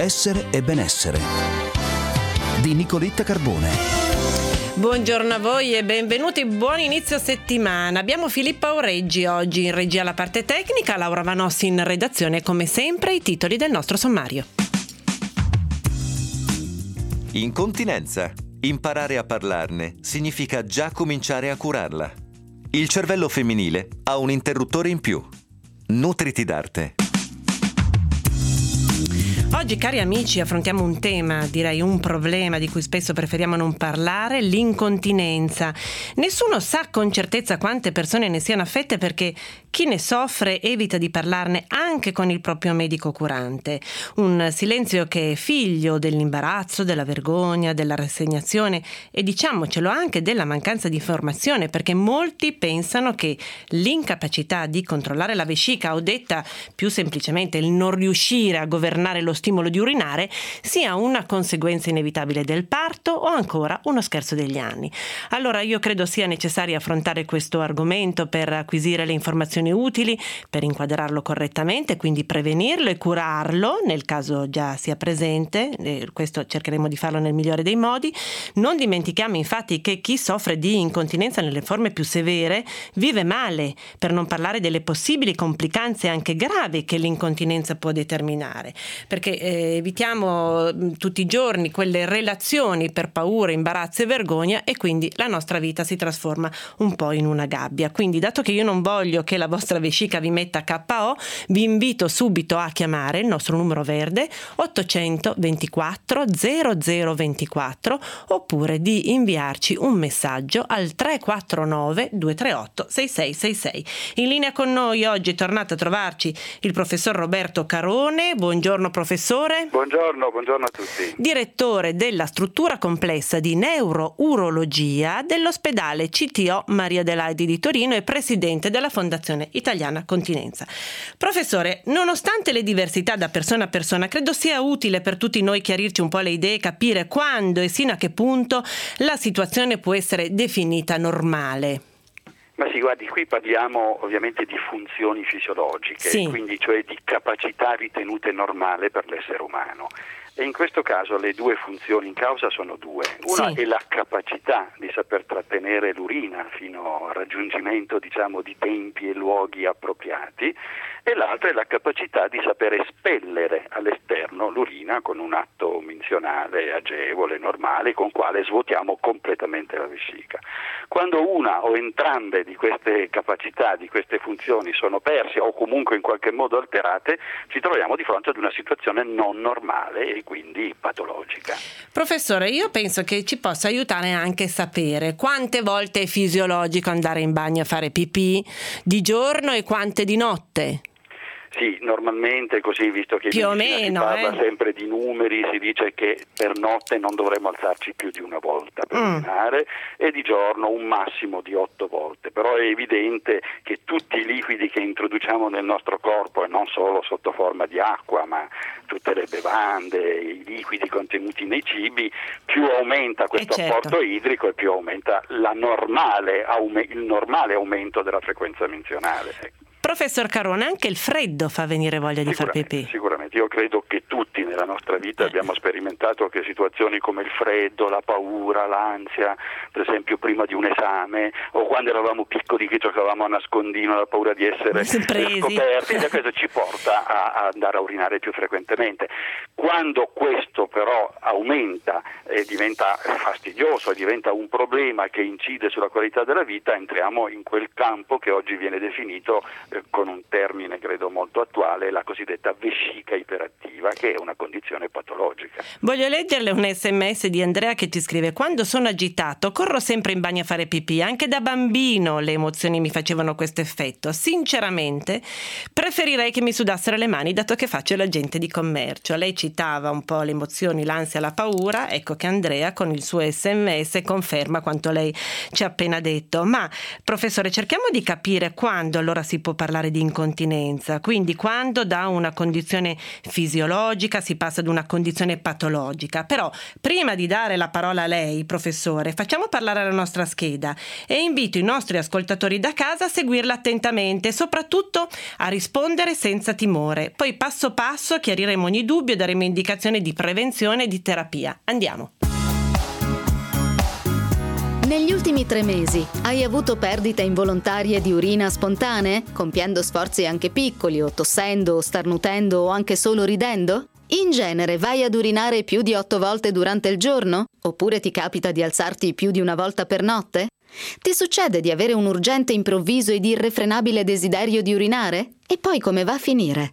Essere e benessere di Nicoletta Carbone. Buongiorno a voi e benvenuti, buon inizio settimana. Abbiamo Filippo Aureggi oggi in regia alla parte tecnica, Laura Vanossi in redazione, come sempre i titoli del nostro sommario. Incontinenza. Imparare a parlarne significa già cominciare a curarla. Il cervello femminile ha un interruttore in più. Nutriti d'arte. Oggi, cari amici, affrontiamo un tema, direi un problema di cui spesso preferiamo non parlare, l'incontinenza. Nessuno sa con certezza quante persone ne siano affette perché chi ne soffre evita di parlarne anche con il proprio medico curante. Un silenzio che è figlio dell'imbarazzo, della vergogna, della rassegnazione e, diciamocelo, anche della mancanza di informazione, perché molti pensano che l'incapacità di controllare la vescica, o detta più semplicemente il non riuscire a governare lo stimolo di urinare, sia una conseguenza inevitabile del parto o ancora uno scherzo degli anni. Allora io credo sia necessario affrontare questo argomento per acquisire le informazioni utili, per inquadrarlo correttamente, quindi prevenirlo e curarlo nel caso già sia presente. Questo cercheremo di farlo nel migliore dei modi. Non dimentichiamo infatti che chi soffre di incontinenza nelle forme più severe vive male, per non parlare delle possibili complicanze anche gravi che l'incontinenza può determinare, perché evitiamo tutti i giorni quelle relazioni per paura, imbarazzo e vergogna, e quindi la nostra vita si trasforma un po' in una gabbia. Quindi, dato che io non voglio che la vostra vescica vi metta KO, vi invito subito a chiamare il nostro numero verde 824 0024 oppure di inviarci un messaggio al 349 238 6666. In linea con noi oggi è tornato a trovarci il professor Roberto Carone. Buongiorno professore. Buongiorno a tutti. Direttore della struttura complessa di neurourologia dell'ospedale CTO Maria Adelaide di Torino e presidente della Fondazione Italiana Continenza. Professore, nonostante le diversità da persona a persona, credo sia utile per tutti noi chiarirci un po' le idee, capire quando e sino a che punto la situazione può essere definita normale. Ma sì, guardi, qui parliamo ovviamente di funzioni fisiologiche, sì. Quindi cioè di capacità ritenute normale per l'essere umano. E in questo caso le due funzioni in causa sono due. Una sì. è la capacità di saper trattenere l'urina fino al raggiungimento, di tempi e luoghi appropriati, e l'altra è la capacità di saper espellere all'esterno l'urina con un atto minzionale agevole, normale, con quale svuotiamo completamente la vescica. Quando una o entrambe di queste capacità, di queste funzioni sono perse o comunque in qualche modo alterate, ci troviamo di fronte ad una situazione non normale e quindi patologica. Professore, io penso che ci possa aiutare anche sapere quante volte è fisiologico andare in bagno a fare pipì di giorno e quante di notte. Sì, normalmente così, visto che più o meno, si parla sempre di numeri, si dice che per notte non dovremmo alzarci più di una volta per urinare e di giorno un massimo di 8 volte, però è evidente che tutti i liquidi che introduciamo nel nostro corpo, e non solo sotto forma di acqua, ma tutte le bevande, i liquidi contenuti nei cibi, più aumenta questo apporto idrico e più aumenta il normale aumento della frequenza menzionale. Professor Carone, anche il freddo fa venire voglia di far pipì. Sicuramente, io credo che tutti nella nostra vita abbiamo sperimentato che situazioni come il freddo, la paura, l'ansia, per esempio prima di un esame o quando eravamo piccoli che giocavamo a nascondino, la paura di essere scoperti, e questo ci porta a andare a urinare più frequentemente. Quando questo però aumenta e diventa fastidioso e diventa un problema che incide sulla qualità della vita, entriamo in quel campo che oggi viene definito con un termine credo molto attuale, la cosiddetta vescica iperattiva, che è una condizione patologica. Voglio leggerle un SMS di Andrea che ci scrive: quando sono agitato corro sempre in bagno a fare pipì, anche da bambino le emozioni mi facevano questo effetto, sinceramente preferirei che mi sudassero le mani dato che faccio l'agente di commercio. Lei citava un po' le emozioni, l'ansia, la paura, ecco che Andrea con il suo SMS conferma quanto lei ci ha appena detto. Ma professore, cerchiamo di capire quando allora si può parlare di incontinenza, quindi quando da una condizione fisiologica, si passa ad una condizione patologica. Però prima di dare la parola a lei, professore, facciamo parlare la nostra scheda e invito i nostri ascoltatori da casa a seguirla attentamente e soprattutto a rispondere senza timore. Poi passo passo chiariremo ogni dubbio e daremo indicazioni di prevenzione e di terapia. Andiamo. Negli ultimi 3 mesi hai avuto perdite involontarie di urina spontanee, compiendo sforzi anche piccoli o tossendo o starnutendo o anche solo ridendo? In genere vai ad urinare più di 8 volte durante il giorno? Oppure ti capita di alzarti più di una volta per notte? Ti succede di avere un urgente, improvviso ed irrefrenabile desiderio di urinare? E poi come va a finire?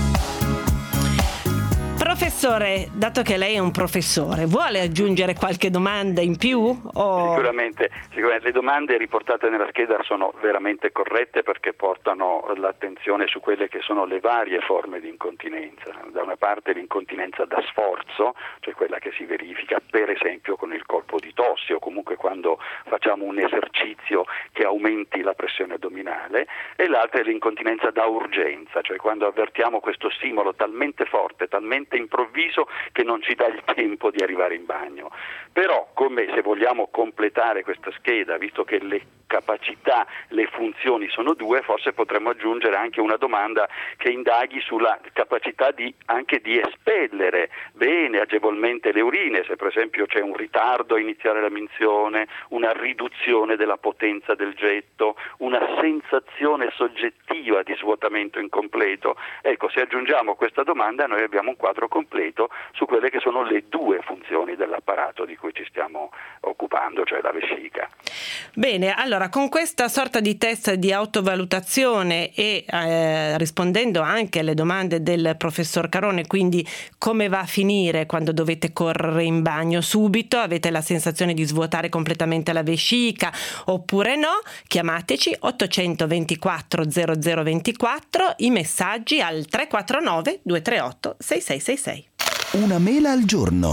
Professore, dato che lei è un professore, vuole aggiungere qualche domanda in più? Sicuramente le domande riportate nella scheda sono veramente corrette perché portano l'attenzione su quelle che sono le varie forme di incontinenza. Da una parte l'incontinenza da sforzo, cioè quella che si verifica per esempio con il colpo di tosse o comunque quando facciamo un esercizio che aumenti la pressione addominale, e l'altra è l'incontinenza da urgenza, cioè quando avvertiamo questo stimolo talmente forte, talmente improvviso che non ci dà il tempo di arrivare in bagno. Però, come se vogliamo completare questa scheda, visto che le capacità, le funzioni sono 2, forse potremmo aggiungere anche una domanda che indaghi sulla capacità anche di espellere bene, agevolmente le urine, se per esempio c'è un ritardo a iniziare la minzione, una riduzione della potenza del getto, una sensazione soggettiva di svuotamento incompleto. Ecco, se aggiungiamo questa domanda noi abbiamo un quadro completo su quelle che sono le 2 funzioni dell'apparato di cui ci stiamo occupando, cioè la vescica. Bene, allora con questa sorta di test di autovalutazione e rispondendo anche alle domande del professor Carone, quindi come va a finire quando dovete correre in bagno subito, avete la sensazione di svuotare completamente la vescica oppure no, chiamateci 824 0024, i messaggi al 349 238 6666. Una mela al giorno.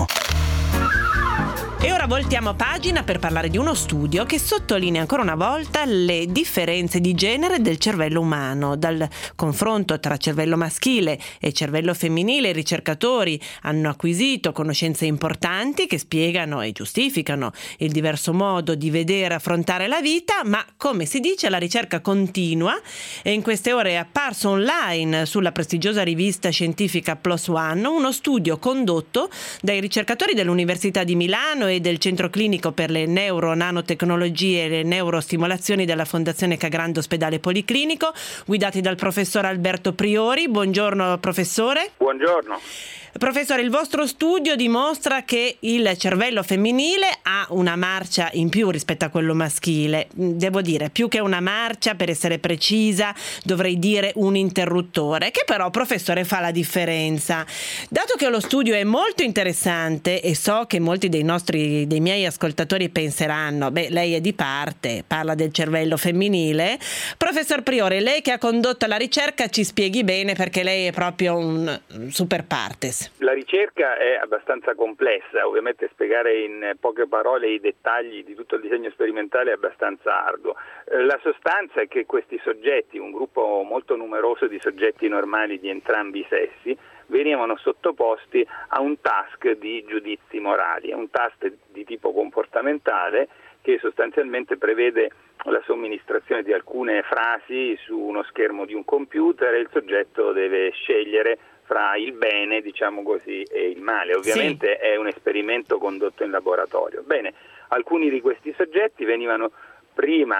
E ora voltiamo pagina per parlare di uno studio che sottolinea ancora una volta le differenze di genere del cervello umano. Dal confronto tra cervello maschile e cervello femminile i ricercatori hanno acquisito conoscenze importanti che spiegano e giustificano il diverso modo di vedere e affrontare la vita, ma come si dice la ricerca continua e in queste ore è apparso online sulla prestigiosa rivista scientifica PLOS ONE uno studio condotto dai ricercatori dell'Università di Milano e del Centro Clinico per le Neuronanotecnologie e le Neurostimolazioni della Fondazione Ca' Grande Ospedale Policlinico, guidati dal professor Alberto Priori. Buongiorno professore. Buongiorno. Professore, il vostro studio dimostra che il cervello femminile ha una marcia in più rispetto a quello maschile. Devo dire, più che una marcia, per essere precisa, dovrei dire un interruttore, che però, professore, fa la differenza. Dato che lo studio è molto interessante e so che molti dei miei ascoltatori penseranno, lei è di parte, parla del cervello femminile. Professor Priore, lei che ha condotto la ricerca ci spieghi bene perché lei è proprio un super partes. La ricerca è abbastanza complessa, ovviamente spiegare in poche parole i dettagli di tutto il disegno sperimentale è abbastanza arduo. La sostanza è che questi soggetti, un gruppo molto numeroso di soggetti normali di entrambi i sessi, venivano sottoposti a un task di giudizi morali, un task di tipo comportamentale che sostanzialmente prevede la somministrazione di alcune frasi su uno schermo di un computer e il soggetto deve scegliere fra il bene, diciamo così, e il male. Ovviamente sì. È un esperimento condotto in laboratorio. Bene, alcuni di questi soggetti venivano prima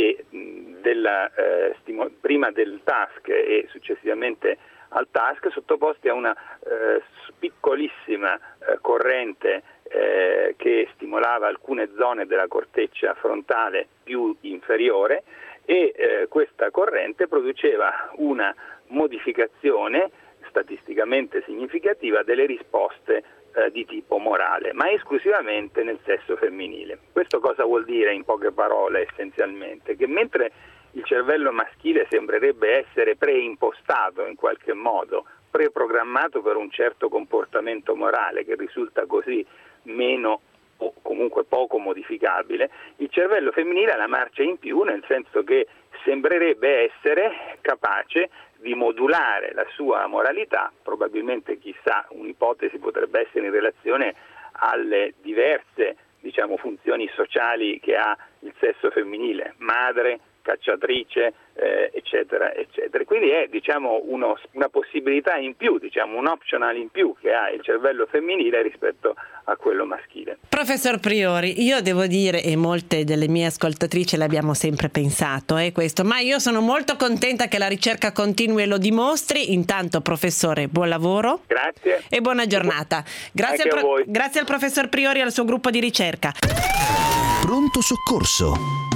del task e successivamente al task sottoposti a una piccolissima corrente che stimolava alcune zone della corteccia frontale più inferiore e questa corrente produceva una modificazione statisticamente significativa delle risposte di tipo morale, ma esclusivamente nel sesso femminile. Questo cosa vuol dire in poche parole essenzialmente? Che mentre il cervello maschile sembrerebbe essere preimpostato in qualche modo, preprogrammato per un certo comportamento morale che risulta così meno o comunque poco modificabile, il cervello femminile ha la marcia in più, nel senso che sembrerebbe essere capace di modulare la sua moralità, probabilmente chissà, un'ipotesi potrebbe essere in relazione alle diverse funzioni sociali che ha il sesso femminile, madre, cacciatrice, eccetera, eccetera. Quindi è una possibilità in più, un optional in più che ha il cervello femminile rispetto a quello maschile. Professor Priori, io devo dire, e molte delle mie ascoltatrici l'abbiamo sempre pensato, questo, ma io sono molto contenta che la ricerca continui e lo dimostri. Intanto, professore, buon lavoro. Grazie. E buona giornata. Grazie a voi. Grazie al professor Priori e al suo gruppo di ricerca. Pronto soccorso.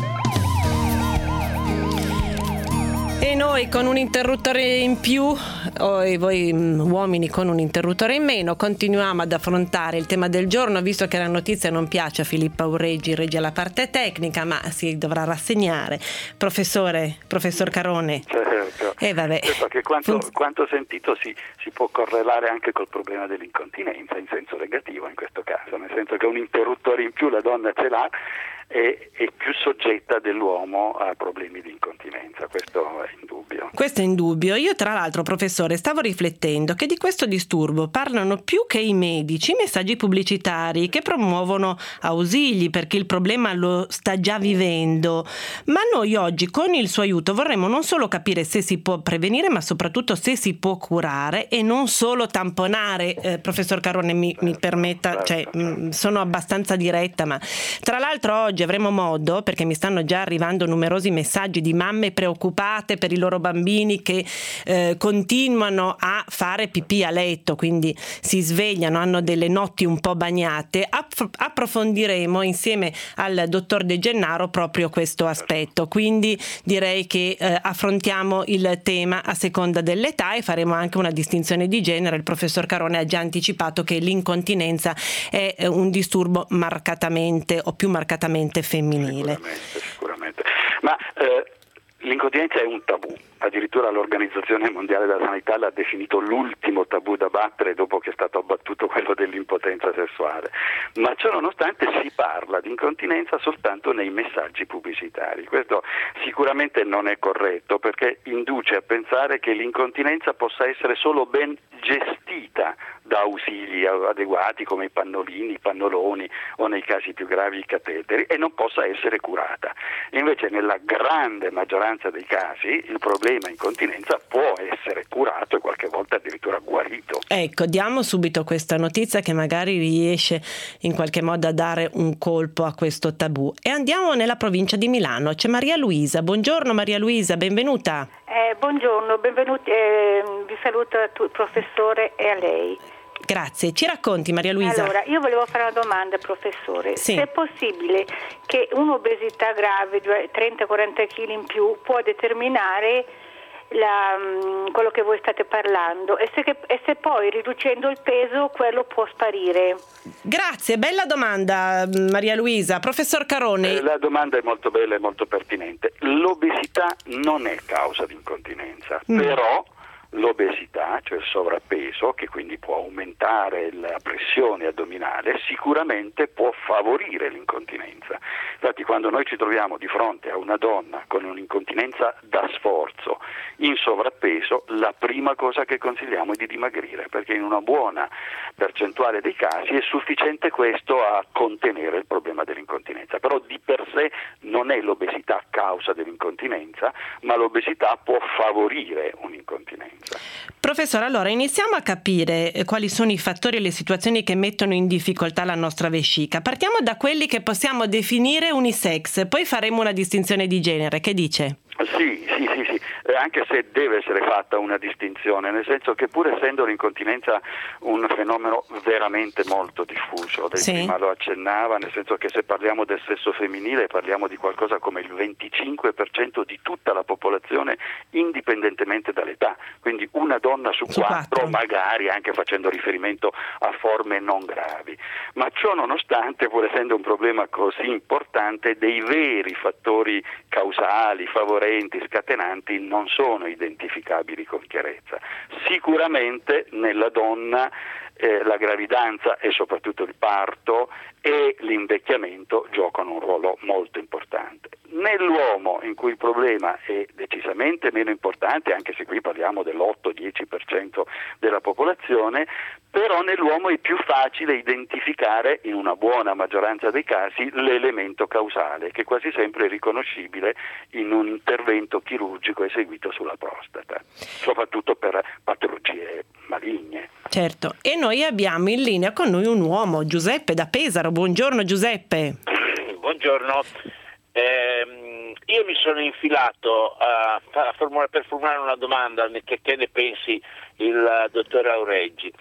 E noi con un interruttore in più, e voi uomini con un interruttore in meno, continuiamo ad affrontare il tema del giorno, visto che la notizia non piace a Filippo Aureggi, regge la parte tecnica, ma si dovrà rassegnare. Professor Carone. Certo. Vabbè. Certo che quanto sentito si può correlare anche col problema dell'incontinenza in senso negativo in questo caso, nel senso che un interruttore in più la donna ce l'ha, è più soggetta dell'uomo a problemi di incontinenza, questo è indubbio. Questo è indubbio. Io tra l'altro, professore, stavo riflettendo che di questo disturbo parlano più che i medici, i messaggi pubblicitari che promuovono ausili perché il problema lo sta già vivendo, ma noi oggi con il suo aiuto vorremmo non solo capire se si può prevenire, ma soprattutto se si può curare e non solo tamponare. Professor Carone, mi permetta, sono abbastanza diretta, ma tra l'altro oggi avremo modo, perché mi stanno già arrivando numerosi messaggi di mamme preoccupate per i loro bambini che continuano a fare pipì a letto, quindi si svegliano, hanno delle notti un po' bagnate. Approfondiremo insieme al dottor De Gennaro proprio questo aspetto, quindi direi che affrontiamo il tema a seconda dell'età e faremo anche una distinzione di genere. Il professor Carone ha già anticipato che l'incontinenza è un disturbo marcatamente o più marcatamente femminile. Sicuramente. Ma l'incontinenza è un tabù. Addirittura l'Organizzazione Mondiale della Sanità l'ha definito l'ultimo tabù da battere dopo che è stato abbattuto quello dell'impotenza sessuale. Ma ciò nonostante si parla di incontinenza soltanto nei messaggi pubblicitari. Questo sicuramente non è corretto perché induce a pensare che l'incontinenza possa essere solo ben gestita da ausili adeguati come i pannolini, i pannoloni o nei casi più gravi i cateteri e non possa essere curata. Invece nella grande maggioranza dei casi il problema incontinenza può essere curato e qualche volta addirittura guarito. Ecco, diamo subito questa notizia che magari riesce in qualche modo a dare un colpo a questo tabù. E andiamo nella provincia di Milano. C'è Maria Luisa. Buongiorno Maria Luisa, benvenuta. Buongiorno, benvenuti. Vi saluto a tu, professore, e a lei. Grazie. Ci racconti, Maria Luisa? Allora, io volevo fare una domanda, professore. Sì. Se è possibile che un'obesità grave, 30-40 kg in più, può determinare quello che voi state parlando e se poi riducendo il peso quello può sparire? Grazie, bella domanda Maria Luisa. Professor Carone. La domanda è molto bella e molto pertinente. L'obesità non è causa di incontinenza, però l'obesità, cioè il sovrappeso, che quindi può aumentare la pressione addominale, sicuramente può favorire l'incontinenza. Infatti quando noi ci troviamo di fronte a una donna con un'incontinenza da sforzo in sovrappeso, la prima cosa che consigliamo è di dimagrire, perché in una buona percentuale dei casi è sufficiente questo a contenere il problema dell'incontinenza. Però di per sé non è l'obesità causa dell'incontinenza, ma l'obesità può favorire un'incontinenza. Professore, allora iniziamo a capire quali sono i fattori e le situazioni che mettono in difficoltà la nostra vescica. Partiamo da quelli che possiamo definire unisex, poi faremo una distinzione di genere. Che dice? Sì, anche se deve essere fatta una distinzione, nel senso che pur essendo l'incontinenza un fenomeno veramente molto diffuso, lei prima lo accennava, nel senso che se parliamo del sesso femminile parliamo di qualcosa come il 25% di tutta la popolazione indipendentemente dall'età, quindi una donna su quattro, magari anche facendo riferimento a forme non gravi. Ma ciò nonostante, pur essendo un problema così importante, dei veri fattori causali, favorenti, scatenanti non sono identificabili con chiarezza. Sicuramente nella donna la gravidanza e soprattutto il parto e l'invecchiamento giocano un ruolo molto importante. Nell'uomo, in cui il problema è decisamente meno importante, anche se qui parliamo dell'8-10% della popolazione, però nell'uomo è più facile identificare in una buona maggioranza dei casi l'elemento causale, che quasi sempre è riconoscibile in un intervento chirurgico eseguito sulla prostata, soprattutto per patologie maligne. Certo, e noi abbiamo in linea con noi un uomo, Giuseppe da Pesaro. Buongiorno Giuseppe. Buongiorno. Io mi sono infilato per formulare una domanda che ne pensi il dottore Aureggi.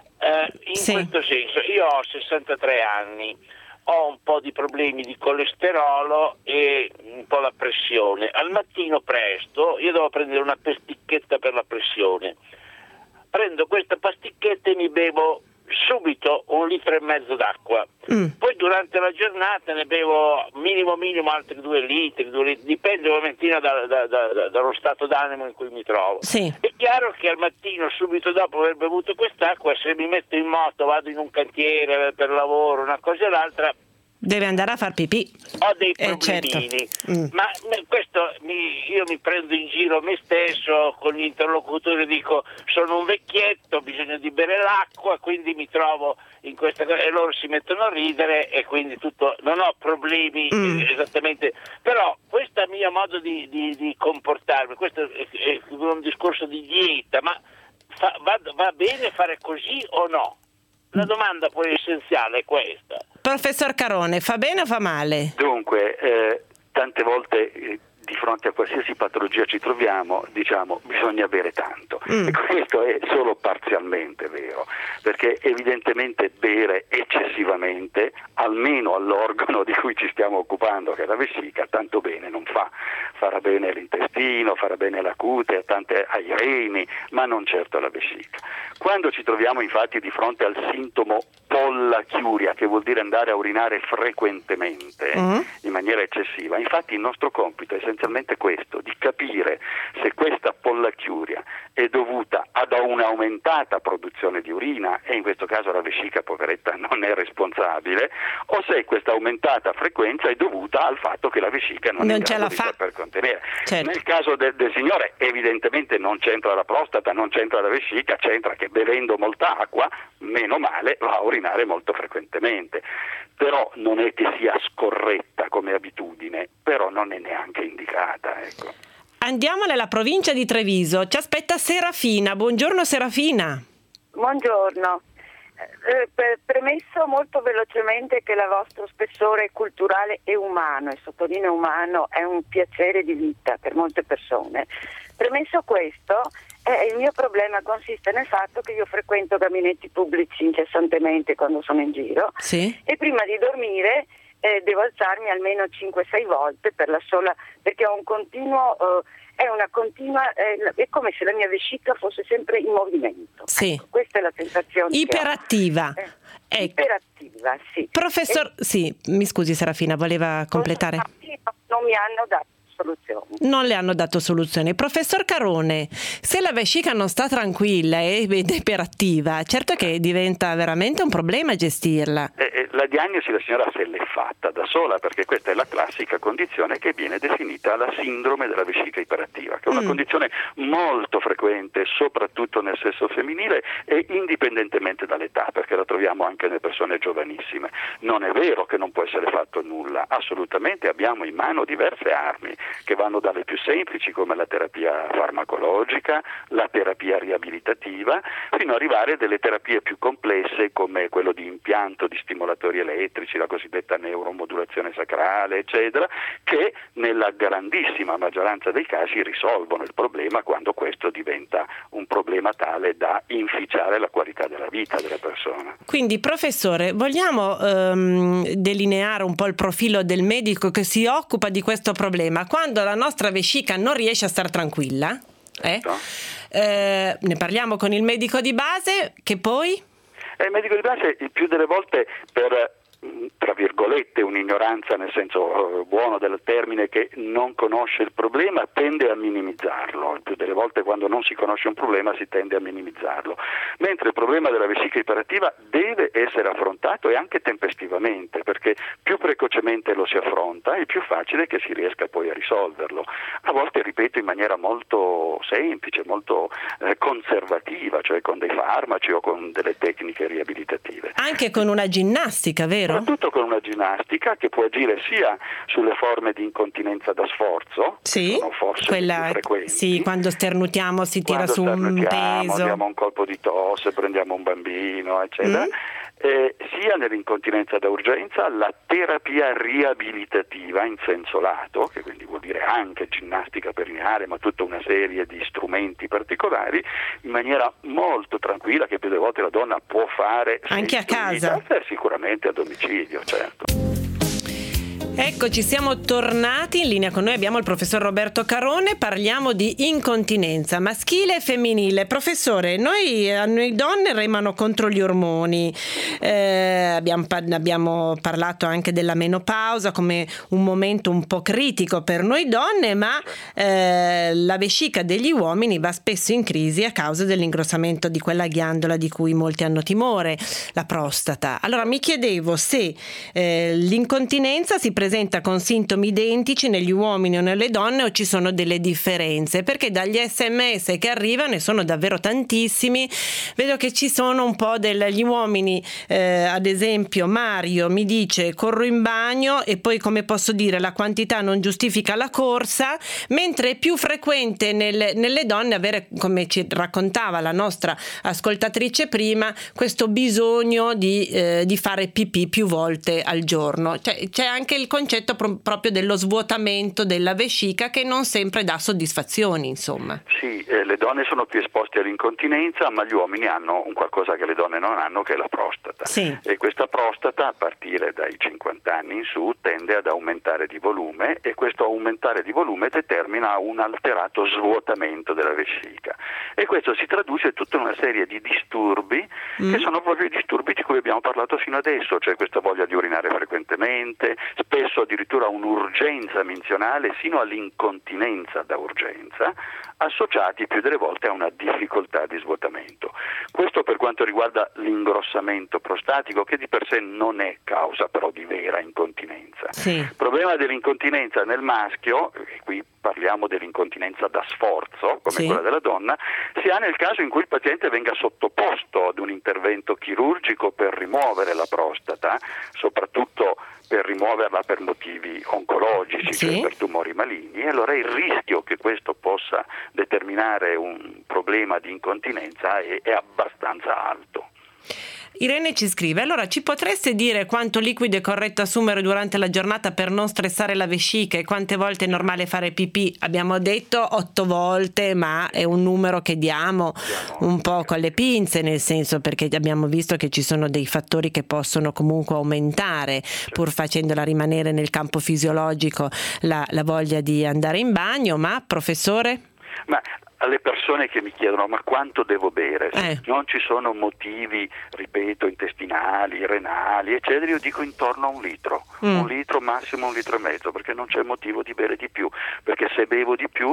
Sì. Questo senso, io ho 63 anni, ho un po' di problemi di colesterolo e un po' la pressione. Al mattino presto io devo prendere una pasticchetta per la pressione. Prendo questa pasticchetta e mi bevo subito 1,5 litri d'acqua. Poi durante la giornata ne bevo minimo altri 2 litri, dipende ovviamente dallo stato d'animo in cui mi trovo. Sì. È chiaro che al mattino, subito dopo aver bevuto quest'acqua, se mi metto in moto, vado in un cantiere per lavoro, una cosa e l'altra, Deve andare a far pipì. ho dei problemini, certo. ma questo io mi prendo in giro me stesso, con gli interlocutori dico sono un vecchietto, bisogna di bere l'acqua, quindi mi trovo in questa cosa e loro si mettono a ridere e quindi tutto, non ho problemi esattamente, però questo mio modo di comportarmi, questo è un discorso di dieta, ma va bene fare così o no? La domanda poi essenziale è questa. Professor Carone, fa bene o fa male? Dunque, tante volte di fronte a qualsiasi patologia ci troviamo, diciamo bisogna bere tanto, e questo è solo parzialmente vero, perché evidentemente bere eccessivamente, almeno all'organo di cui ci stiamo occupando, che è la vescica, tanto bene non fa. Farà bene l'intestino, farà bene la cute, ai reni, ma non certo alla vescica. Quando ci troviamo infatti di fronte al sintomo pollachiuria, che vuol dire andare a urinare frequentemente, in maniera eccessiva, infatti il nostro compito è essenzialmente questo, di capire se questa pollachiuria è dovuta ad un'aumentata produzione di urina, e in questo caso la vescica, poveretta, non è responsabile, o se questa aumentata frequenza è dovuta al fatto che la vescica non è in grado di saper contenere. Certo. Nel caso del signore evidentemente non c'entra la prostata, non c'entra la vescica, c'entra che bevendo molta acqua, meno male, va a urinare molto frequentemente. Però non è che sia scorretta come abitudine, però non è neanche indicata, ecco. Andiamo nella provincia di Treviso, ci aspetta Serafina. Buongiorno Serafina. Buongiorno. Premesso molto velocemente che il vostro spessore culturale è umano, e sottolineo umano, è un piacere di vita per molte persone. Premesso questo, il mio problema consiste nel fatto che io frequento gabinetti pubblici incessantemente quando sono in giro, Sì. e prima di dormire devo alzarmi almeno 5-6 volte perché ho un continuo, è come se la mia vescica fosse sempre in movimento. Sì. Ecco, questa è la sensazione. Iperattiva. Ecco. Iperattiva, sì. Professor, sì, mi scusi Serafina, voleva completare? Non mi hanno dato soluzioni. Non le hanno dato soluzioni. Professor Carone, se la vescica non sta tranquilla ed è iperattiva, certo che diventa veramente un problema gestirla. La diagnosi la signora se l'è fatta da sola, perché questa è la classica condizione che viene definita la sindrome della vescica iperattiva, che è una condizione molto frequente, soprattutto nel sesso femminile e indipendentemente dall'età, perché la troviamo anche nelle persone giovanissime. Non è vero che non può essere fatto nulla, assolutamente abbiamo in mano diverse armi, che vanno dalle più semplici come la terapia farmacologica, la terapia riabilitativa, fino ad arrivare a delle terapie più complesse come quello di impianto di stimolatori elettrici, la cosiddetta neuromodulazione sacrale, eccetera, che nella grandissima maggioranza dei casi risolvono il problema quando questo diventa un problema tale da inficiare la qualità della vita della persona. Quindi, professore, vogliamo delineare un po' il profilo del medico che si occupa di questo problema? Quando la nostra vescica non riesce a star tranquilla, ne parliamo con il medico di base, che poi? Il medico di base il più delle volte per, tra virgolette, un'ignoranza nel senso buono del termine, che non conosce il problema, tende a minimizzarlo il più delle volte. volte quando non si conosce un problema si tende a minimizzarlo, mentre il problema della vescica iperattiva deve essere affrontato e anche tempestivamente, perché più precocemente lo si affronta è più facile che si riesca poi a risolverlo, a volte ripeto in maniera molto semplice, molto conservativa, cioè con dei farmaci o con delle tecniche riabilitative. Anche con una ginnastica, vero? Soprattutto con una ginnastica che può agire sia sulle forme di incontinenza da sforzo, sì, che sono forse quella, più frequenti. sì, quando sternutiamo si tira su un peso, abbiamo un colpo di tosse, prendiamo un bambino, eccetera. Sia nell'incontinenza da urgenza la terapia riabilitativa in senso lato, che quindi vuol dire anche ginnastica perineale, ma tutta una serie di strumenti particolari, in maniera molto tranquilla, che più delle volte la donna può fare anche a casa, sicuramente a domicilio, certo. Eccoci, siamo tornati. In linea con noi abbiamo il professor Roberto Carone. Parliamo di incontinenza maschile e femminile. Professore, a noi donne remano contro gli ormoni. Abbiamo parlato anche della menopausa come un momento un po' critico per noi donne, ma la vescica degli uomini va spesso in crisi a causa dell'ingrossamento di quella ghiandola di cui molti hanno timore, la prostata. Allora mi chiedevo se l'incontinenza si presenta con sintomi identici negli uomini o nelle donne, o ci sono delle differenze, perché dagli SMS che arrivano, e sono davvero tantissimi, vedo che ci sono un po' degli uomini, ad esempio Mario mi dice corro in bagno e poi, come posso dire, la quantità non giustifica la corsa, mentre è più frequente nelle donne avere, come ci raccontava la nostra ascoltatrice prima, questo bisogno di fare pipì più volte al giorno. Cioè, c'è anche il concetto proprio dello svuotamento della vescica che non sempre dà soddisfazioni, insomma. Sì, le donne sono più esposte all'incontinenza, ma gli uomini hanno un qualcosa che le donne non hanno, che è la prostata. Sì. E questa prostata, a partire dai 50 anni in su, tende ad aumentare di volume, e questo aumentare di volume determina un alterato svuotamento della vescica. E questo si traduce in tutta una serie di disturbi che sono proprio i disturbi di cui abbiamo parlato fino adesso, cioè questa voglia di urinare frequentemente, spesso addirittura un'urgenza menzionale, sino all'incontinenza da urgenza, associati più delle volte a una difficoltà di svuotamento. Questo per quanto riguarda l'ingrossamento prostatico, che di per sé non è causa però di vera incontinenza. Sì. Il problema dell'incontinenza nel maschio, e qui parliamo dell'incontinenza da sforzo, come quella della donna, si ha nel caso in cui il paziente venga sottoposto ad un intervento chirurgico per rimuovere la prostata, soprattutto per rimuoverla per motivi oncologici, cioè per tumori maligni, e allora il rischio che questo possa determinare un problema di incontinenza è abbastanza alto. Irene ci scrive: allora ci potreste dire quanto liquido è corretto assumere durante la giornata per non stressare la vescica e quante volte è normale fare pipì? Abbiamo detto 8 volte, ma è un numero che diamo un po' con le pinze, nel senso, perché abbiamo visto che ci sono dei fattori che possono comunque aumentare, pur facendola rimanere nel campo fisiologico, la voglia di andare in bagno. Ma professore? Ma alle persone che mi chiedono ma quanto devo bere, se non ci sono motivi, ripeto, intestinali, renali, eccetera, io dico intorno a 1 litro, 1 litro, massimo 1,5 litri, perché non c'è motivo di bere di più, perché se bevo di più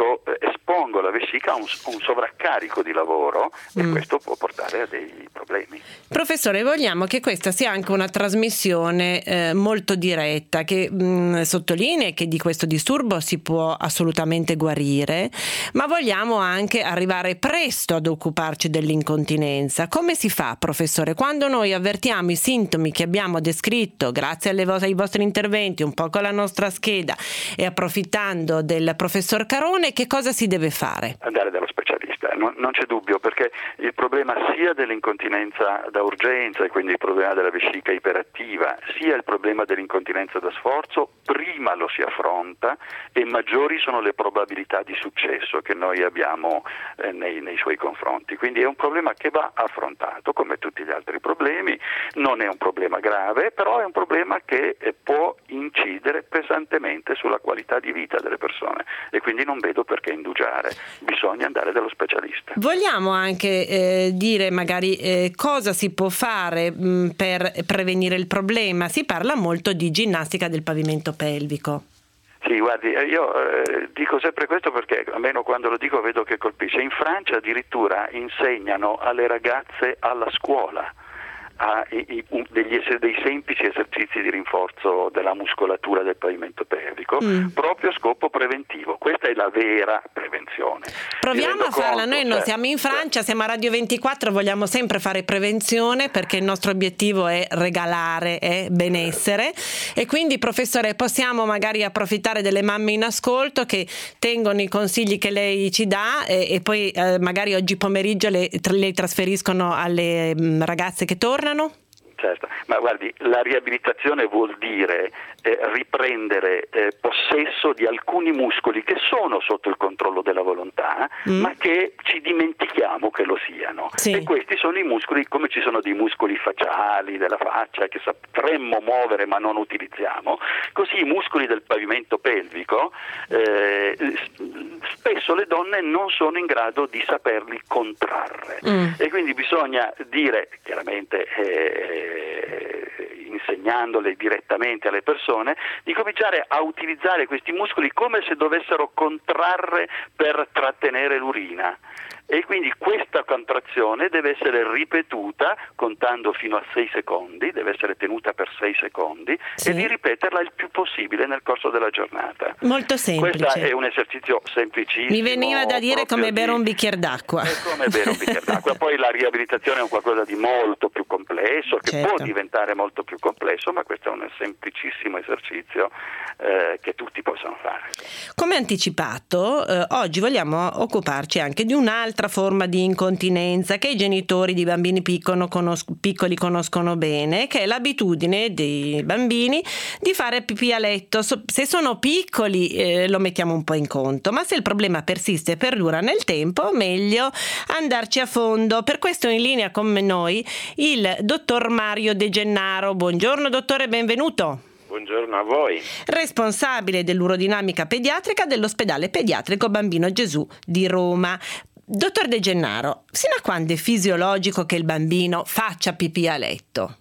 espongo la vescica a un sovraccarico di lavoro, e questo può portare a dei problemi. Professore, vogliamo che questa sia anche una trasmissione molto diretta, che sottolinea che di questo disturbo si può assolutamente guarire, ma vogliamo anche arrivare presto ad occuparci dell'incontinenza. Come si fa, professore, quando noi avvertiamo i sintomi che abbiamo descritto grazie ai vostri interventi, un po' con la nostra scheda, e approfittando del professor Carone, che cosa si deve fare? Andare dallo specialista, non c'è dubbio, perché il problema sia dell'incontinenza da urgenza, e quindi il problema della vescica iperattiva, sia il problema dell'incontinenza da sforzo, prima lo si affronta e maggiori sono le probabilità di successo che noi abbiamo nei suoi confronti. Quindi è un problema che va affrontato come tutti gli altri problemi, non è un problema grave, però è un problema che può incidere pesantemente sulla qualità di vita delle persone, e quindi non vedo perché indugiare, bisogna andare dallo specialista. Vogliamo anche dire magari cosa si può fare per prevenire il problema? Si parla molto di ginnastica del pavimento pelvico. Sì, Sì, guardi, io dico sempre questo perché almeno quando lo dico vedo che colpisce. In Francia addirittura insegnano alle ragazze alla scuola dei semplici esercizi di rinforzo della muscolatura del pavimento pelvico, proprio a scopo preventivo. Questa è la vera prevenzione. Proviamo a farla, noi non siamo in Francia, siamo a Radio 24, vogliamo sempre fare prevenzione perché il nostro obiettivo è regalare benessere, e quindi professore possiamo magari approfittare delle mamme in ascolto che tengono i consigli che lei ci dà e poi magari oggi pomeriggio le trasferiscono alle ragazze che tornano? Certo, ma guardi, la riabilitazione vuol dire riprendere possesso di alcuni muscoli che sono sotto il controllo della volontà, ma che ci dimentichiamo che lo siano. Sì. E questi sono i muscoli, come ci sono dei muscoli facciali della faccia che sapremmo muovere ma non utilizziamo, così i muscoli del pavimento pelvico spesso le donne non sono in grado di saperli contrarre, e quindi bisogna dire chiaramente insegnandole direttamente alle persone di cominciare a utilizzare questi muscoli come se dovessero contrarre per trattenere l'urina, e quindi questa contrazione deve essere ripetuta contando fino a 6 secondi, deve essere tenuta per 6 secondi, sì, e di ripeterla il più possibile nel corso della giornata. Molto semplice. Questo è un esercizio semplicissimo. Mi veniva da dire come bere un bicchiere d'acqua. È come bere un bicchiere d'acqua. Poi la riabilitazione è un qualcosa di molto più complesso, che può diventare molto più complesso, ma questo è un semplicissimo esercizio che tutti possono fare. Come anticipato, oggi vogliamo occuparci anche di un'altra forma di incontinenza che i genitori di bambini piccoli conoscono bene, che è l'abitudine dei bambini di fare pipì a letto. Se sono piccoli lo mettiamo un po' in conto, ma se il problema persiste e perdura nel tempo, meglio andarci a fondo. Per questo in linea con noi il dottor Mario De Gennaro. Buongiorno dottore, benvenuto. Buongiorno a voi. Responsabile dell'urodinamica pediatrica dell'ospedale pediatrico Bambino Gesù di Roma. Dottor De Gennaro, sino a quando è fisiologico che il bambino faccia pipì a letto?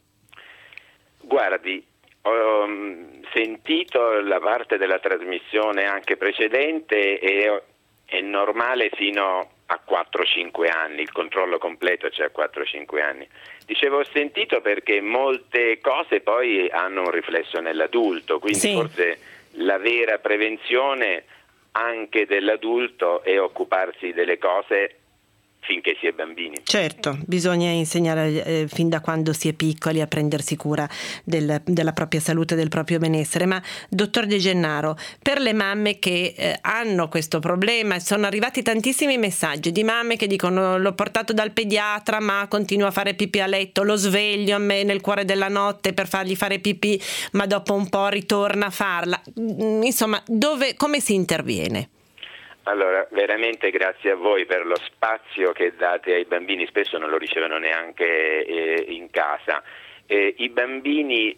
Guardi, ho sentito la parte della trasmissione anche precedente e è normale fino a 4-5 anni, il controllo completo c'è a 4-5 anni. Dicevo ho sentito perché molte cose poi hanno un riflesso nell'adulto, quindi forse la vera prevenzione anche dell'adulto è occuparsi delle cose finché si è bambini. Certo, bisogna insegnare fin da quando si è piccoli a prendersi cura della propria salute e del proprio benessere. Ma dottor De Gennaro, per le mamme che hanno questo problema, sono arrivati tantissimi messaggi di mamme che dicono l'ho portato dal pediatra ma continua a fare pipì a letto, lo sveglio a me nel cuore della notte per fargli fare pipì ma dopo un po' ritorna a farla. Insomma, come si interviene? Allora, veramente grazie a voi per lo spazio che date ai bambini, spesso non lo ricevono neanche in casa. I bambini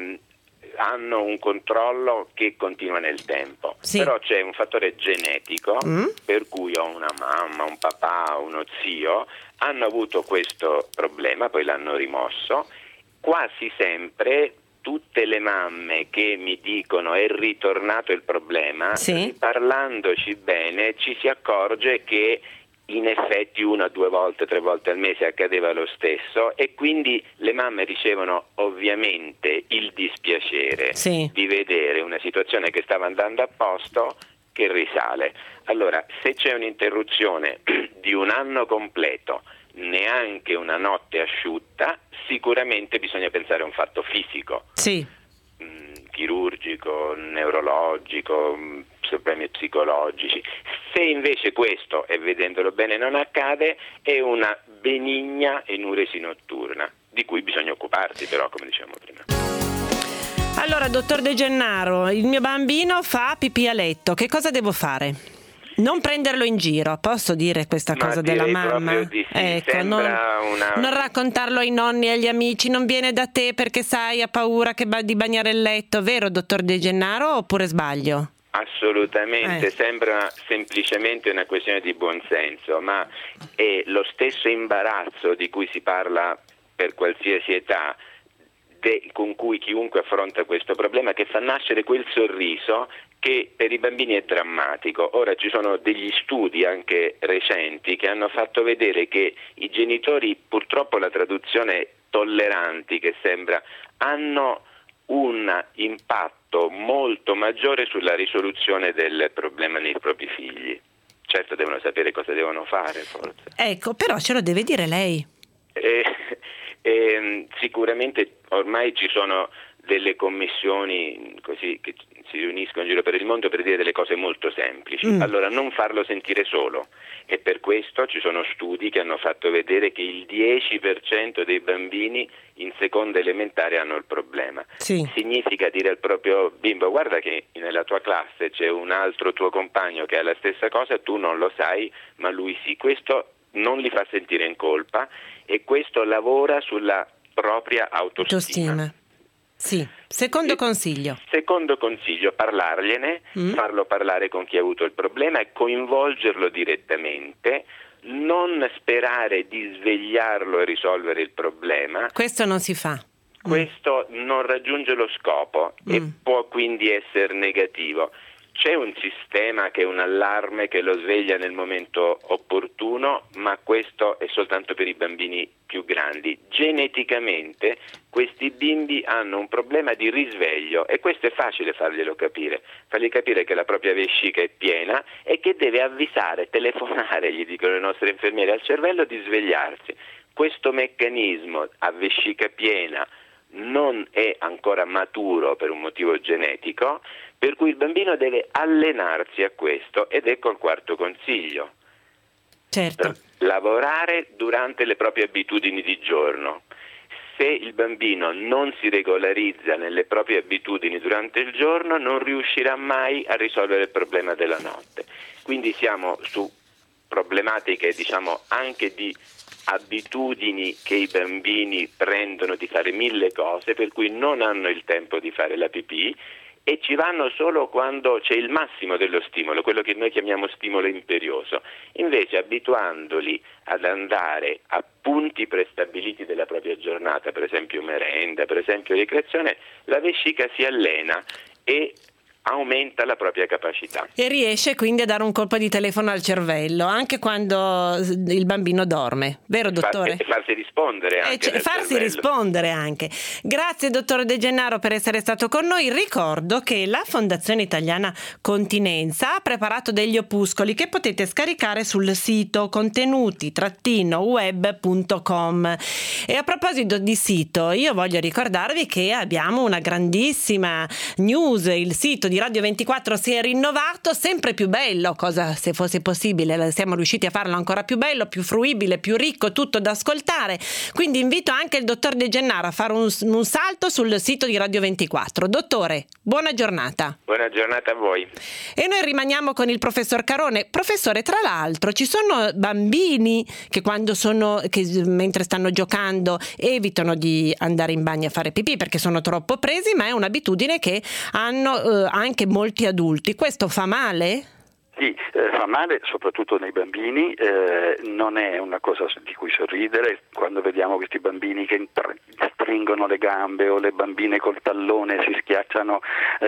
hanno un controllo che continua nel tempo, però c'è un fattore genetico per cui ho una mamma, un papà, uno zio, hanno avuto questo problema, poi l'hanno rimosso. Quasi sempre tutte le mamme che mi dicono è ritornato il problema, parlandoci bene ci si accorge che in effetti 1, 2 volte, 3 volte al mese accadeva lo stesso, e quindi le mamme ricevono ovviamente il dispiacere di vedere una situazione che stava andando a posto che risale. Allora, se c'è un'interruzione di un anno completo, neanche una notte asciutta, sicuramente bisogna pensare a un fatto fisico, chirurgico, neurologico, problemi psicologici. Se invece questo, e vedendolo bene, non accade, è una benigna enuresi notturna di cui bisogna occuparsi, però, come dicevamo prima. Allora, dottor De Gennaro, il mio bambino fa pipì a letto, che cosa devo fare? Non prenderlo in giro, posso dire questa cosa della mamma? Ecco, non raccontarlo ai nonni e agli amici, non viene da te perché sai, ha paura di bagnare il letto, vero dottor De Gennaro, oppure sbaglio? Assolutamente, sembra semplicemente una questione di buonsenso, ma è lo stesso imbarazzo di cui si parla per qualsiasi età, con cui chiunque affronta questo problema, che fa nascere quel sorriso che per i bambini è drammatico. Ora ci sono degli studi anche recenti che hanno fatto vedere che i genitori, purtroppo la traduzione tolleranti che sembra, hanno un impatto molto maggiore sulla risoluzione del problema nei propri figli. Certo, devono sapere cosa devono fare, forse. Ecco, però ce lo deve dire lei. Sicuramente ormai ci sono delle commissioni così che si riuniscono in giro per il mondo per dire delle cose molto semplici. Allora, non farlo sentire solo, e per questo ci sono studi che hanno fatto vedere che il 10% dei bambini in seconda elementare hanno il problema. Sì. Significa dire al proprio bimbo: guarda che nella tua classe c'è un altro tuo compagno che ha la stessa cosa, tu non lo sai, ma lui sì. Questo non li fa sentire in colpa e questo lavora sulla propria autostima. Sì. Secondo consiglio, parlargliene, farlo parlare con chi ha avuto il problema e coinvolgerlo direttamente, non sperare di svegliarlo e risolvere il problema. Questo non si fa. Questo non raggiunge lo scopo e può quindi essere negativo. C'è un sistema che è un allarme che lo sveglia nel momento opportuno, ma questo è soltanto per i bambini più grandi. Geneticamente questi bimbi hanno un problema di risveglio e questo è facile farglielo capire. Fargli capire che la propria vescica è piena e che deve avvisare, telefonare, gli dicono le nostre infermiere, al cervello di svegliarsi. Questo meccanismo a vescica piena non è ancora maturo per un motivo genetico, per cui il bambino deve allenarsi a questo, ed ecco il quarto consiglio. Certo. Lavorare durante le proprie abitudini di giorno. Se il bambino non si regolarizza nelle proprie abitudini durante il giorno, non riuscirà mai a risolvere il problema della notte. Quindi siamo su problematiche, anche di abitudini che i bambini prendono di fare 1000 cose, per cui non hanno il tempo di fare la pipì e ci vanno solo quando c'è il massimo dello stimolo, quello che noi chiamiamo stimolo imperioso. Invece, abituandoli ad andare a punti prestabiliti della propria giornata, per esempio merenda, per esempio ricreazione, la vescica si allena e aumenta la propria capacità. E riesce quindi a dare un colpo di telefono al cervello anche quando il bambino dorme, vero dottore? E farsi rispondere anche. Rispondere anche. Grazie dottore De Gennaro per essere stato con noi. Ricordo che la Fondazione Italiana Continenza ha preparato degli opuscoli che potete scaricare sul sito contenuti-web.com. E a proposito di sito, io voglio ricordarvi che abbiamo una grandissima news. Il sito di Radio 24 si è rinnovato, sempre più bello, cosa se fosse possibile siamo riusciti a farlo ancora più bello, più fruibile, più ricco, tutto da ascoltare. Quindi invito anche il dottor De Gennaro a fare un salto sul sito di Radio 24. Dottore, buona giornata. Buona giornata a voi. E noi rimaniamo con il professor Carone. Professore, tra l'altro ci sono bambini che mentre stanno giocando evitano di andare in bagno a fare pipì perché sono troppo presi, ma è un'abitudine che hanno anche molti adulti. Questo fa male? Sì, fa male soprattutto nei bambini, non è una cosa di cui sorridere quando vediamo questi bambini che stringono le gambe, o le bambine col tallone si schiacciano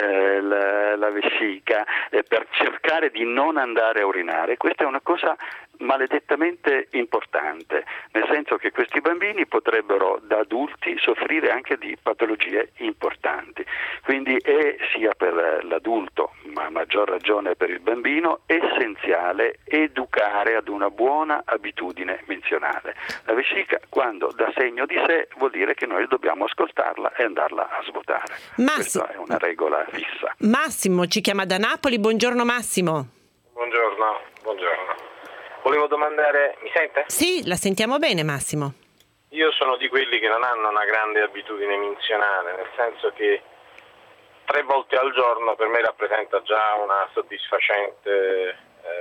la vescica per cercare di non andare a urinare. Questa è una cosa maledettamente importante, nel senso che questi bambini potrebbero da adulti soffrire anche di patologie importanti, quindi è sia per l'adulto ma a maggior ragione per il bambino essenziale educare ad una buona abitudine menzionale. La vescica, quando dà segno di sé, vuol dire che noi dobbiamo ascoltarla e andarla a svuotare. Questa è una regola fissa. Massimo ci chiama da Napoli. Buongiorno Massimo. Buongiorno. Volevo domandare, mi sente? Sì, la sentiamo bene Massimo. Io sono di quelli che non hanno una grande abitudine menzionale, nel senso che 3 volte al giorno per me rappresenta già una soddisfacente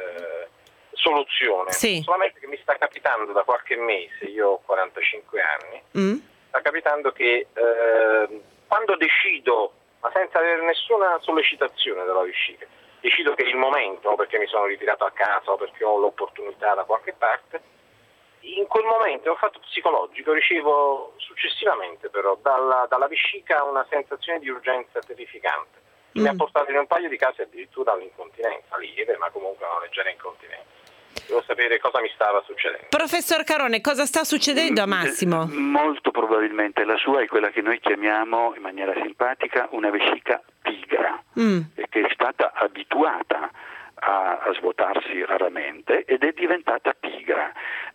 soluzione. Sì. Solamente che mi sta capitando da qualche mese, io ho 45 anni, sta capitando che quando decido, ma senza avere nessuna sollecitazione dalla vescica, decido che è il momento, perché mi sono ritirato a casa o perché ho l'opportunità da qualche parte, in quel momento è un fatto psicologico, ricevo successivamente però dalla vescica una sensazione di urgenza terrificante. Mi ha portato in un paio di casi addirittura all'incontinenza lieve, ma comunque una leggera incontinenza. Devo sapere cosa mi stava succedendo. Professor Carone, cosa sta succedendo a Massimo? Molto probabilmente la sua è quella che noi chiamiamo in maniera simpatica una vescica pigra, che è stata abituata a svuotarsi raramente ed è diventata pigra.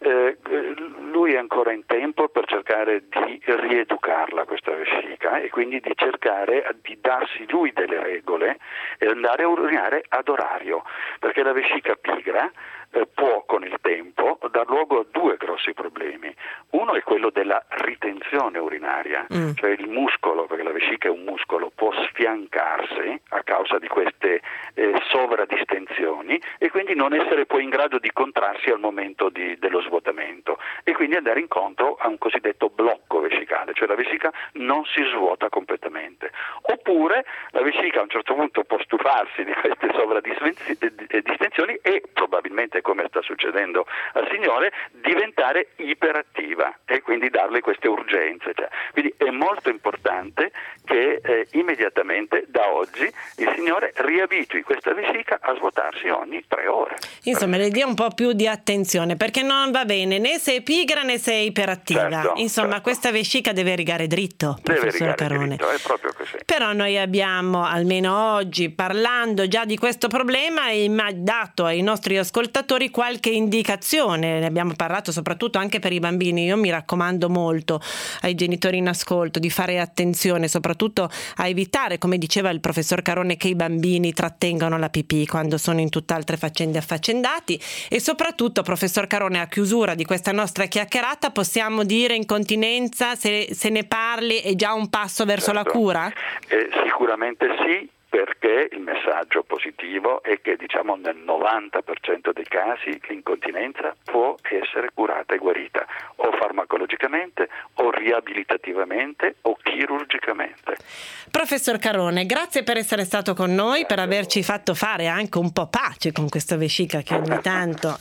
Lui è ancora in tempo per cercare di rieducarla questa vescica e quindi di cercare di darsi lui delle regole e andare a urinare ad orario, perché la vescica pigra può con il tempo dar luogo a due grossi problemi. Uno è quello della ritenzione urinaria, cioè il muscolo, perché la vescica è un muscolo, può sfiancarsi a causa di queste sovradistensioni e quindi non essere poi in grado di contrarsi al momento dello svuotamento e quindi andare incontro a un cosiddetto blocco vescicale, cioè la vescica non si svuota completamente. Oppure la vescica a un certo punto può stufarsi di queste sovradistensioni e probabilmente, come sta succedendo al signore, diventare iperattiva e quindi darle queste urgenze. Quindi è molto importante che immediatamente da oggi il signore riabitui questa vescica a svuotarsi ogni 3 ore. Insomma, le dia un po' più di attenzione, perché non va bene né se è pigra né se è iperattiva. Certo, insomma, questa vescica deve rigare dritto, professor Carone. Dritto, è proprio così. Però noi abbiamo, almeno oggi, parlando già di questo problema, dato ai nostri ascoltatori qualche indicazione. Ne abbiamo parlato soprattutto anche per i bambini. Io mi raccomando molto ai genitori in ascolto di fare attenzione, soprattutto a evitare, come diceva il professor Carone, che i bambini trattengano la pipì quando sono in tutt'altre faccende affaccendati. E soprattutto, professor Carone, a chiusura di questa nostra chiacchierata, possiamo dire incontinenza, se ne parli, è già un passo verso la cura? Sicuramente sì, perché il messaggio positivo è che nel 90% dei casi l'incontinenza può essere curata e guarita o farmacologicamente o riabilitativamente o chirurgicamente. Professor Carone, grazie per essere stato con noi, per averci fatto fare anche un po' pace con questa vescica che ogni tanto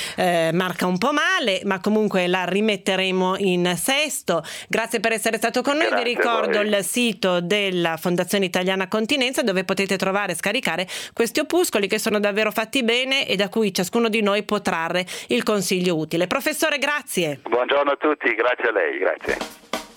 marca un po' male, ma comunque la rimetteremo in sesto. Grazie per essere stato con noi. Vi ricordo il sito della Fondazione Italiana Continenza, dove potete trovare e scaricare questi opuscoli che sono davvero fatti bene e da cui ciascuno di noi può trarre il consiglio utile. Professore, grazie. Buongiorno a tutti, grazie a lei, grazie.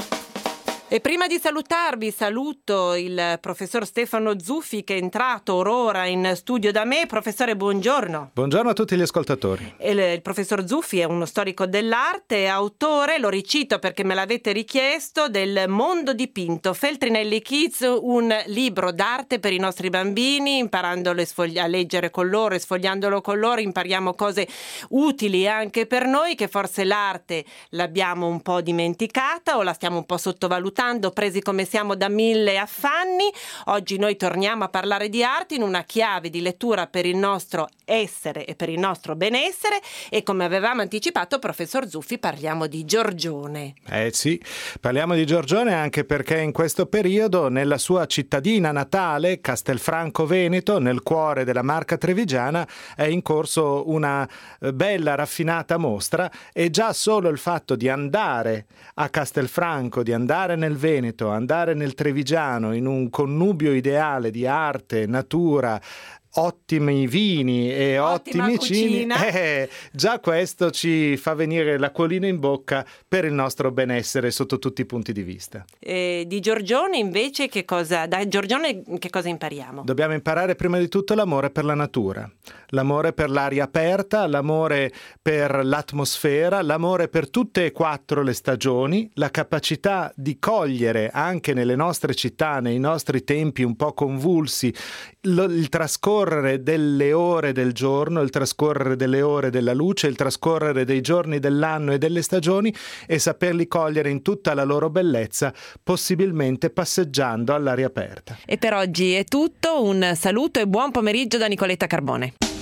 E prima di salutarvi, saluto il professor Stefano Zuffi, che è entrato orora in studio da me. Professore, buongiorno. Buongiorno a tutti gli ascoltatori. Il professor Zuffi è uno storico dell'arte, autore, lo ricito perché me l'avete richiesto, del Mondo dipinto, Feltrinelli Kids, un libro d'arte per i nostri bambini. Imparandolo a leggere con loro e sfogliandolo con loro impariamo cose utili anche per noi, che forse l'arte l'abbiamo un po' dimenticata o la stiamo un po' sottovalutando, presi come siamo da 1000 affanni. Oggi noi torniamo a parlare di arte in una chiave di lettura per il nostro essere e per il nostro benessere, e come avevamo anticipato, professor Zuffi, parliamo di Giorgione. Sì, parliamo di Giorgione anche perché in questo periodo nella sua cittadina natale, Castelfranco Veneto, nel cuore della Marca Trevigiana, è in corso una bella raffinata mostra, e già solo il fatto di andare a Castelfranco, di andare nel Veneto, andare nel Trevigiano, in un connubio ideale di arte, natura, ottimi vini e ottimi cibi, già questo ci fa venire l'acquolina in bocca per il nostro benessere sotto tutti i punti di vista. Di Giorgione invece da Giorgione che cosa impariamo? Dobbiamo imparare prima di tutto l'amore per la natura, l'amore per l'aria aperta, l'amore per l'atmosfera, l'amore per tutte e 4 le stagioni, la capacità di cogliere anche nelle nostre città, nei nostri tempi un po' convulsi, il trascorrere delle ore del giorno, il trascorrere delle ore della luce, il trascorrere dei giorni dell'anno e delle stagioni, e saperli cogliere in tutta la loro bellezza, possibilmente passeggiando all'aria aperta. E per oggi è tutto, un saluto e buon pomeriggio da Nicoletta Carbone.